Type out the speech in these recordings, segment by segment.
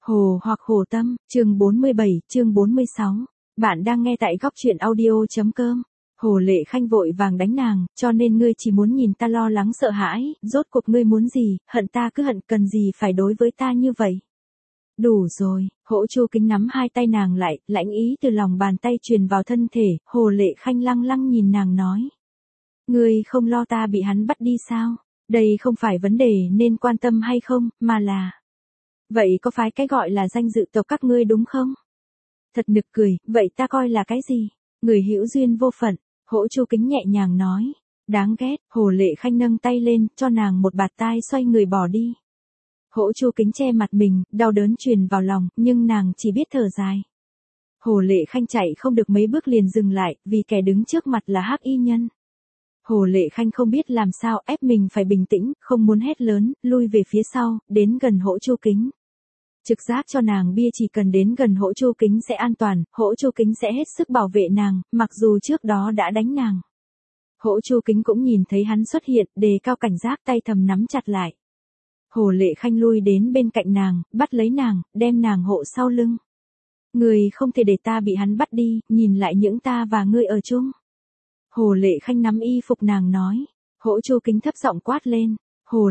Hồ hoặc Hồ Tâm, chương 47, chương 46. Bạn đang nghe tại góc truyện audio.com. Hồ Lệ Khanh vội vàng đánh nàng, cho nên ngươi chỉ muốn nhìn ta lo lắng sợ hãi, rốt cuộc ngươi muốn gì, hận ta cứ hận, cần gì phải đối với ta như vậy. Đủ rồi, Hỗ Chu Kính nắm hai tay nàng lại, lãnh ý từ lòng bàn tay truyền vào thân thể, Hồ Lệ Khanh lăng lăng nhìn nàng nói. Ngươi không lo ta bị hắn bắt đi sao? Đây không phải vấn đề nên quan tâm hay không, mà là... Vậy có phải cái gọi là danh dự tộc các ngươi đúng không? Thật nực cười, vậy ta coi là cái gì? Người hữu duyên vô phận, Hỗ Chu Kính nhẹ nhàng nói. Đáng ghét, Hồ Lệ Khanh nâng tay lên, cho nàng một bạt tai xoay người bỏ đi. Hỗ Chu Kính che mặt mình, đau đớn truyền vào lòng, nhưng nàng chỉ biết thở dài. Hồ Lệ Khanh chạy không được mấy bước liền dừng lại, vì kẻ đứng trước mặt là Hắc Y Nhân. Hồ Lệ Khanh không biết làm sao ép mình phải bình tĩnh, không muốn hét lớn, lui về phía sau, đến gần Hỗ Chu Kính. Trực giác cho nàng bia chỉ cần đến gần Hỗ Chu Kính sẽ an toàn, Hỗ Chu Kính sẽ hết sức bảo vệ nàng, mặc dù trước đó đã đánh nàng. Hỗ Chu Kính cũng nhìn thấy hắn xuất hiện, đề cao cảnh giác, tay thầm nắm chặt lại. Hồ Lệ Khanh lui đến bên cạnh nàng, bắt lấy nàng, đem nàng hộ sau lưng. Người không thể để ta bị hắn bắt đi, nhìn lại những ta và ngươi ở chung. Hồ Lệ Khanh nắm y phục nàng nói. Hỗ Chu Kính thấp giọng quát lên. Hồ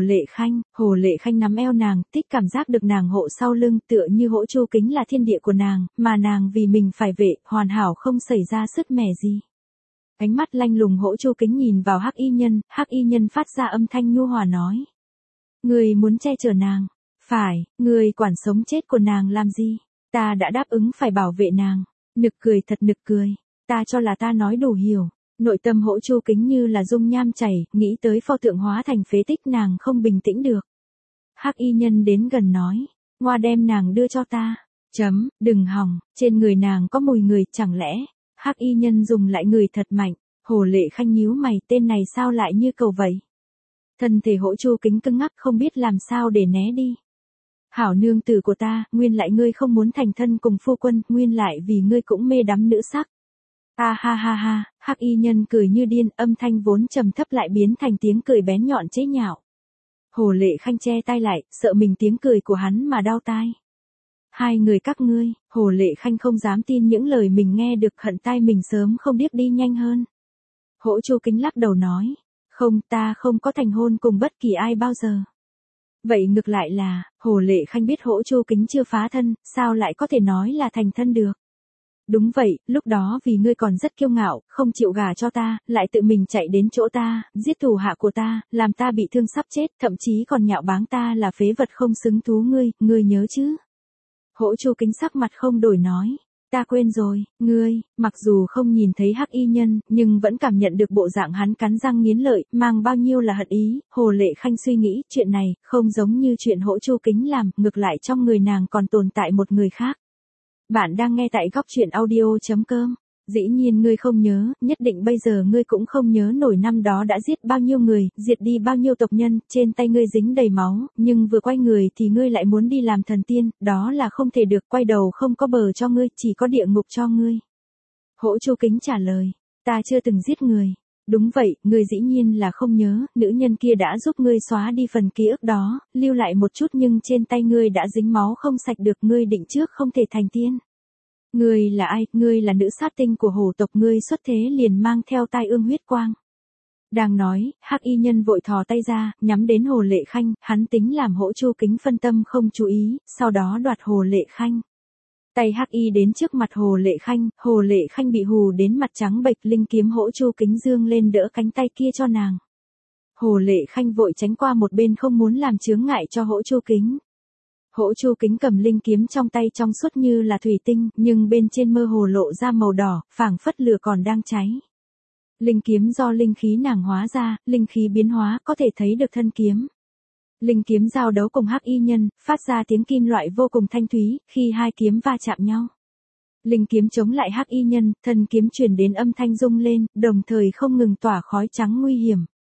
Lệ Khanh nắm eo nàng, thích cảm giác được nàng hộ sau lưng, tựa như Hỗ Chu Kính là thiên địa của nàng, mà nàng vì mình phải vệ, hoàn hảo không xảy ra sứt mẻ gì. Ánh mắt lanh lùng Hỗ Chu Kính nhìn vào Hắc Y Nhân phát ra âm thanh nhu hòa nói. Ngươi muốn che chở nàng, phải, ngươi quản sống chết của nàng làm gì, ta đã đáp ứng phải bảo vệ nàng, nực cười thật nực cười, ta cho là ta nói đủ hiểu. Nội tâm Hỗ Chu Kính như là dung nham chảy, nghĩ tới pho tượng hóa thành phế tích nàng không bình tĩnh được. Hắc Y Nhân đến gần nói, ngoa đem nàng đưa cho ta, đừng hòng, trên người nàng có mùi người, chẳng lẽ, Hắc Y Nhân dùng lại người thật mạnh, Hồ Lệ Khanh nhíu mày, tên này sao lại như cầu vậy. Thân thể Hỗ Chu Kính cứng ngắc không biết làm sao để né đi. Hảo nương tử của ta, nguyên lại ngươi không muốn thành thân cùng phu quân, nguyên lại vì ngươi cũng mê đắm nữ sắc. Ha ha ha ha, Hắc Y Nhân cười như điên, âm thanh vốn trầm thấp lại biến thành tiếng cười bén nhọn chế nhạo. Hồ Lệ Khanh che tay lại, sợ mình tiếng cười của hắn mà đau tai. Hai người các ngươi, Hồ Lệ Khanh không dám tin những lời mình nghe được, hận tai mình sớm không điếc đi nhanh hơn. Hỗ Chu Kính lắc đầu nói, không, ta không có thành hôn cùng bất kỳ ai bao giờ. Vậy ngược lại là, Hồ Lệ Khanh biết Hỗ Chu Kính chưa phá thân, sao lại có thể nói là thành thân được. Đúng vậy, lúc đó vì ngươi còn rất kiêu ngạo, không chịu gả cho ta, lại tự mình chạy đến chỗ ta, giết thủ hạ của ta, làm ta bị thương sắp chết, thậm chí còn nhạo báng ta là phế vật không xứng thú ngươi nhớ chứ? Hỗ Chu Kính sắc mặt không đổi nói, ta quên rồi, ngươi, mặc dù không nhìn thấy Hắc Y Nhân, nhưng vẫn cảm nhận được bộ dạng hắn cắn răng nghiến lợi, mang bao nhiêu là hận ý, Hồ Lệ Khanh suy nghĩ, chuyện này, không giống như chuyện Hỗ Chu Kính làm, ngược lại trong người nàng còn tồn tại một người khác. Bạn đang nghe tại góc truyện audio.com. Dĩ nhiên ngươi không nhớ, nhất định bây giờ ngươi cũng không nhớ nổi năm đó đã giết bao nhiêu người, diệt đi bao nhiêu tộc nhân, trên tay ngươi dính đầy máu, nhưng vừa quay người thì ngươi lại muốn đi làm thần tiên, đó là không thể được, quay đầu không có bờ cho ngươi, chỉ có địa ngục cho ngươi. Hỗ Chu Kính trả lời, ta chưa từng giết người. Đúng vậy, ngươi dĩ nhiên là không nhớ, nữ nhân kia đã giúp ngươi xóa đi phần ký ức đó, lưu lại một chút nhưng trên tay ngươi đã dính máu không sạch được, ngươi định trước không thể thành tiên. Ngươi là ai, ngươi là nữ sát tinh của hổ tộc, ngươi xuất thế liền mang theo tai ương huyết quang. Đang nói, Hắc Y Nhân vội thò tay ra, nhắm đến Hồ Lệ Khanh, hắn tính làm Hỗ Chu Kính phân tâm không chú ý, sau đó đoạt Hồ Lệ Khanh. Tay Hắc Y đến trước mặt Hồ Lệ Khanh bị hù đến mặt trắng bệch, linh kiếm Hỗ Chu Kính dương lên đỡ cánh tay kia cho nàng. Hồ Lệ Khanh vội tránh qua một bên không muốn làm chướng ngại cho Hỗ Chu Kính. Hỗ Chu Kính cầm linh kiếm trong tay trong suốt như là thủy tinh, nhưng bên trên mơ hồ lộ ra màu đỏ, phảng phất lửa còn đang cháy. Linh kiếm do linh khí nàng hóa ra, linh khí biến hóa có thể thấy được thân kiếm. Linh kiếm giao đấu cùng Hắc Y Nhân, phát ra tiếng kim loại vô cùng thanh thúy, khi hai kiếm va chạm nhau. Linh kiếm chống lại Hắc Y Nhân, thân kiếm truyền đến âm thanh rung lên, đồng thời không ngừng tỏa khói trắng nguy hiểm.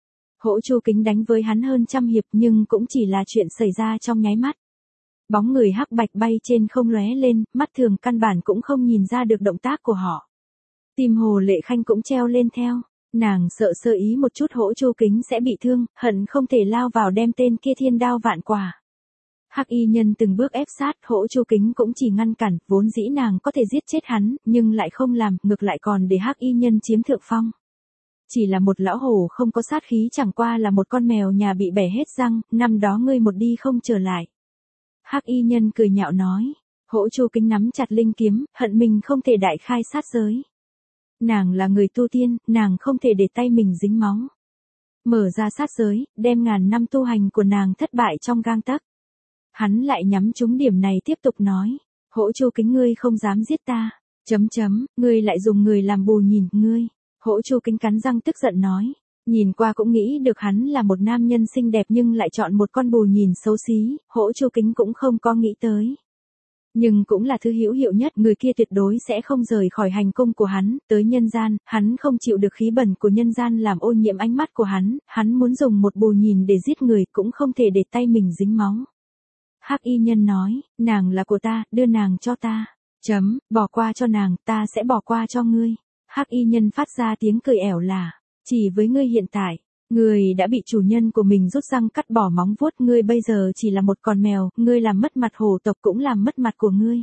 Hỗ Chu Kính đánh với hắn hơn trăm hiệp nhưng cũng chỉ là chuyện xảy ra trong nháy mắt. Bóng người hắc bạch bay trên không lóe lên, mắt thường căn bản cũng không nhìn ra được động tác của họ. Tim Hồ Lệ Khanh cũng treo lên theo, nàng sợ sơ ý một chút Hỗ Chu Kính sẽ bị thương, hận không thể lao vào đem tên kia thiên đao vạn quả. Hắc y nhân từng bước ép sát, Hỗ Chu Kính cũng chỉ ngăn cản, vốn dĩ nàng có thể giết chết hắn, nhưng lại không làm, ngược lại còn để Hắc y nhân chiếm thượng phong. Chỉ là một lão hổ không có sát khí, chẳng qua là một con mèo nhà bị bẻ hết răng, năm đó ngươi một đi không trở lại. Hắc y nhân cười nhạo nói. Hỗ Chu Kính nắm chặt linh kiếm, hận mình không thể đại khai sát giới. Nàng là người tu tiên, nàng không thể để tay mình dính máu. Mở ra sát giới, đem ngàn năm tu hành của nàng thất bại trong gang tấc. Hắn lại nhắm trúng điểm này tiếp tục nói. Hỗ Chu Kính, ngươi không dám giết ta. Ngươi lại dùng người làm bù nhìn, ngươi. Hỗ Chu Kính cắn răng tức giận nói. Nhìn qua cũng nghĩ được hắn là một nam nhân xinh đẹp nhưng lại chọn một con bù nhìn xấu xí, Hỗ Chu Kính cũng không có nghĩ tới. Nhưng cũng là thứ hữu hiệu nhất, người kia tuyệt đối sẽ không rời khỏi hành cung của hắn, tới nhân gian, hắn không chịu được khí bẩn của nhân gian làm ô nhiễm ánh mắt của hắn muốn dùng một bù nhìn để giết người cũng không thể để tay mình dính máu. Hắc y nhân nói, nàng là của ta, đưa nàng cho ta. Bỏ qua cho nàng, ta sẽ bỏ qua cho ngươi. Hắc y nhân phát ra tiếng cười ẻo là, chỉ với ngươi hiện tại, ngươi đã bị chủ nhân của mình rút răng cắt bỏ móng vuốt, ngươi bây giờ chỉ là một con mèo, ngươi làm mất mặt hổ tộc cũng làm mất mặt của ngươi.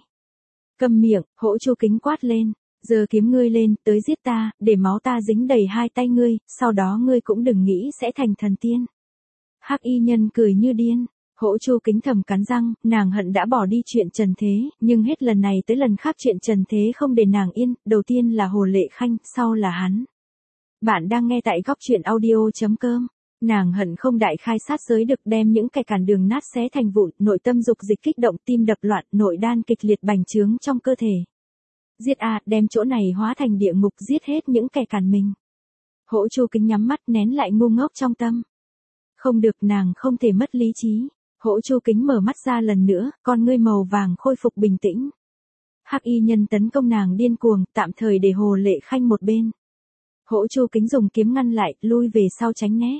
Câm miệng, Hỗ Chu Kính quát lên, giơ kiếm ngươi lên, tới giết ta, để máu ta dính đầy hai tay ngươi, sau đó ngươi cũng đừng nghĩ sẽ thành thần tiên. Hắc y nhân cười như điên. Hỗ Chu Kính thầm cắn răng, nàng hận đã bỏ đi chuyện trần thế, nhưng hết lần này tới lần khác chuyện trần thế không để nàng yên, đầu tiên là Hồ Lệ Khanh, sau là hắn. Bạn đang nghe tại góc truyện audio.com. Nàng hận không đại khai sát giới được, đem những kẻ cản đường nát xé thành vụn, nội tâm dục dịch kích động, tim đập loạn, nội đan kịch liệt bành trướng trong cơ thể. Giết đem chỗ này hóa thành địa ngục, giết hết những kẻ cản mình. Hỗ Chu Kính nhắm mắt nén lại ngu ngốc trong tâm. Không được, nàng không thể mất lý trí. Hỗ Chu Kính mở mắt ra lần nữa, con ngươi màu vàng khôi phục bình tĩnh. Hắc y nhân tấn công nàng điên cuồng, tạm thời để Hồ Lệ Khanh một bên. Hỗ Chu Kính dùng kiếm ngăn lại, lui về sau tránh né.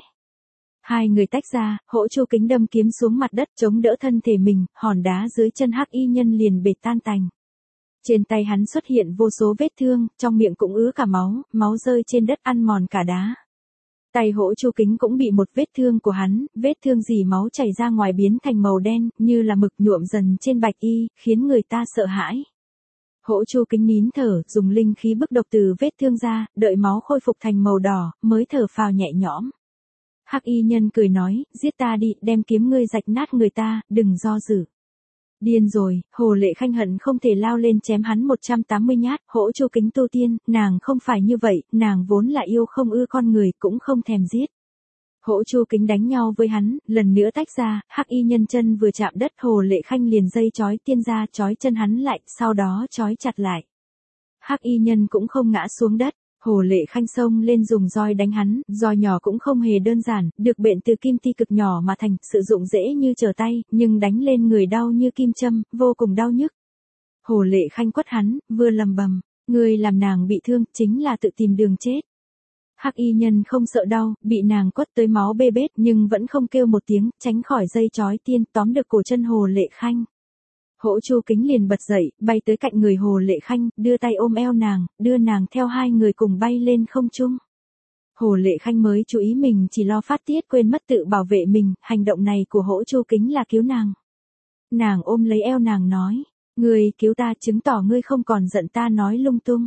Hai người tách ra, Hỗ Chu Kính đâm kiếm xuống mặt đất chống đỡ thân thể mình, hòn đá dưới chân Hắc y nhân liền bệt tan tành. Trên tay hắn xuất hiện vô số vết thương, trong miệng cũng ứa cả máu, máu rơi trên đất ăn mòn cả đá. Tay Hỗ Chu Kính cũng bị một vết thương của hắn, vết thương dì máu chảy ra ngoài biến thành màu đen, như là mực nhuộm dần trên bạch y, khiến người ta sợ hãi. Hỗ Chu Kính nín thở, dùng linh khí bức độc từ vết thương ra, đợi máu khôi phục thành màu đỏ, mới thở phào nhẹ nhõm. Hắc y nhân cười nói, giết ta đi, đem kiếm ngươi rạch nát người ta, đừng do dự. Điên rồi, Hồ Lệ Khanh hận không thể lao lên chém hắn 180 nhát, Hỗ Chu Kính tu tiên, nàng không phải như vậy, nàng vốn là yêu không ưa con người, cũng không thèm giết. Hỗ Chu Kính đánh nhau với hắn, lần nữa tách ra, Hắc y nhân chân vừa chạm đất, Hồ Lệ Khanh liền dây chói tiên ra, chói chân hắn lại, sau đó chói chặt lại. Hắc y nhân cũng không ngã xuống đất. Hồ Lệ Khanh xông lên dùng roi đánh hắn, roi nhỏ cũng không hề đơn giản, được bện từ kim ti cực nhỏ mà thành, sử dụng dễ như trở tay, nhưng đánh lên người đau như kim châm, vô cùng đau nhức. Hồ Lệ Khanh quất hắn, vừa lầm bầm, người làm nàng bị thương, chính là tự tìm đường chết. Hắc y nhân không sợ đau, bị nàng quất tới máu bê bết nhưng vẫn không kêu một tiếng, tránh khỏi dây chói tiên, tóm được cổ chân Hồ Lệ Khanh. Hỗ Chu Kính liền bật dậy, bay tới cạnh người Hồ Lệ Khanh, đưa tay ôm eo nàng, đưa nàng theo hai người cùng bay lên không trung. Hồ Lệ Khanh mới chú ý mình chỉ lo phát tiết, quên mất tự bảo vệ mình, hành động này của Hỗ Chu Kính là cứu nàng. Nàng ôm lấy eo nàng nói, ngươi cứu ta chứng tỏ ngươi không còn giận ta nói lung tung.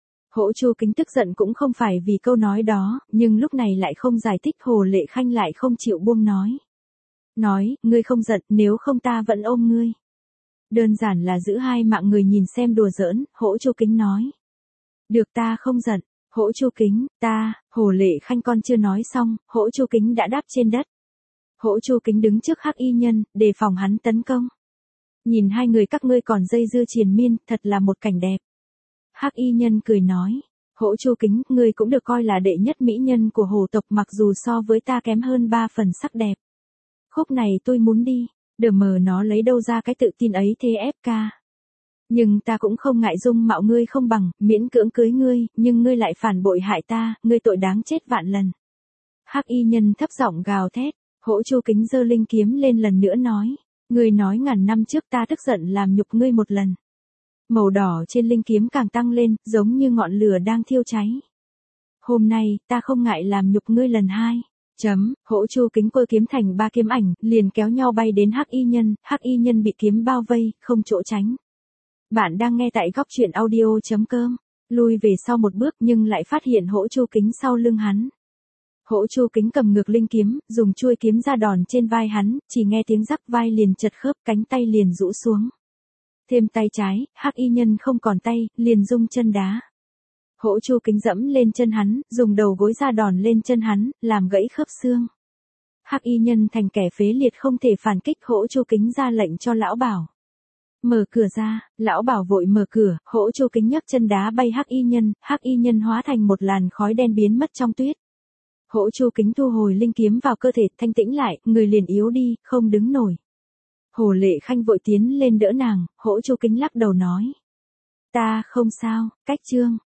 Hỗ Chu Kính tức giận cũng không phải vì câu nói đó, nhưng lúc này lại không giải thích, Hồ Lệ Khanh lại không chịu buông nói. Nói, ngươi không giận, nếu không ta vẫn ôm ngươi. Đơn giản là giữ hai mạng người nhìn xem đùa giỡn, Hỗ Chu Kính nói. Được, ta không giận. Hỗ Chu Kính, ta, Hồ Lệ Khanh con chưa nói xong, Hỗ Chu Kính đã đáp trên đất. Hỗ Chu Kính đứng trước Hắc y nhân, đề phòng hắn tấn công. Nhìn hai người các ngươi còn dây dưa triền miên, thật là một cảnh đẹp. Hắc y nhân cười nói, Hỗ Chu Kính, ngươi cũng được coi là đệ nhất mỹ nhân của Hồ tộc, mặc dù so với ta kém hơn 3 phần sắc đẹp. Khúc này tôi muốn đi. Đờ mờ nó lấy đâu ra cái tự tin ấy thế FK. Nhưng ta cũng không ngại dung mạo ngươi không bằng, miễn cưỡng cưới ngươi, nhưng ngươi lại phản bội hại ta, ngươi tội đáng chết vạn lần. Hắc y nhân thấp giọng gào thét, Hỗ Chu Kính giơ linh kiếm lên lần nữa nói, ngươi nói ngàn năm trước ta tức giận làm nhục ngươi một lần. Màu đỏ trên linh kiếm càng tăng lên, giống như ngọn lửa đang thiêu cháy. Hôm nay, ta không ngại làm nhục ngươi lần hai. Hỗ Chu Kính cơ kiếm thành 3 kiếm ảnh, liền kéo nhau bay đến Hắc y nhân bị kiếm bao vây, không chỗ tránh. Bạn đang nghe tại góc truyện audio.com. Lui về sau một bước nhưng lại phát hiện Hỗ Chu Kính sau lưng hắn. Hỗ Chu Kính cầm ngược linh kiếm, dùng chuôi kiếm ra đòn trên vai hắn, chỉ nghe tiếng rắc vai liền chật khớp, cánh tay liền rũ xuống. Thêm tay trái, Hắc y nhân không còn tay, liền rung chân đá. Hỗ Chu Kính dẫm lên chân hắn, dùng đầu gối ra đòn lên chân hắn, làm gãy khớp xương. Hắc y nhân thành kẻ phế liệt không thể phản kích. Hỗ Chu Kính ra lệnh cho lão bảo mở cửa ra, lão bảo vội mở cửa. Hỗ Chu Kính nhấc chân đá bay Hắc y nhân hóa thành một làn khói đen biến mất trong tuyết. Hỗ Chu Kính thu hồi linh kiếm vào cơ thể, thanh tĩnh lại, người liền yếu đi, không đứng nổi. Hồ Lệ Khanh vội tiến lên đỡ nàng. Hỗ Chu Kính lắc đầu nói: ta không sao, cách chương.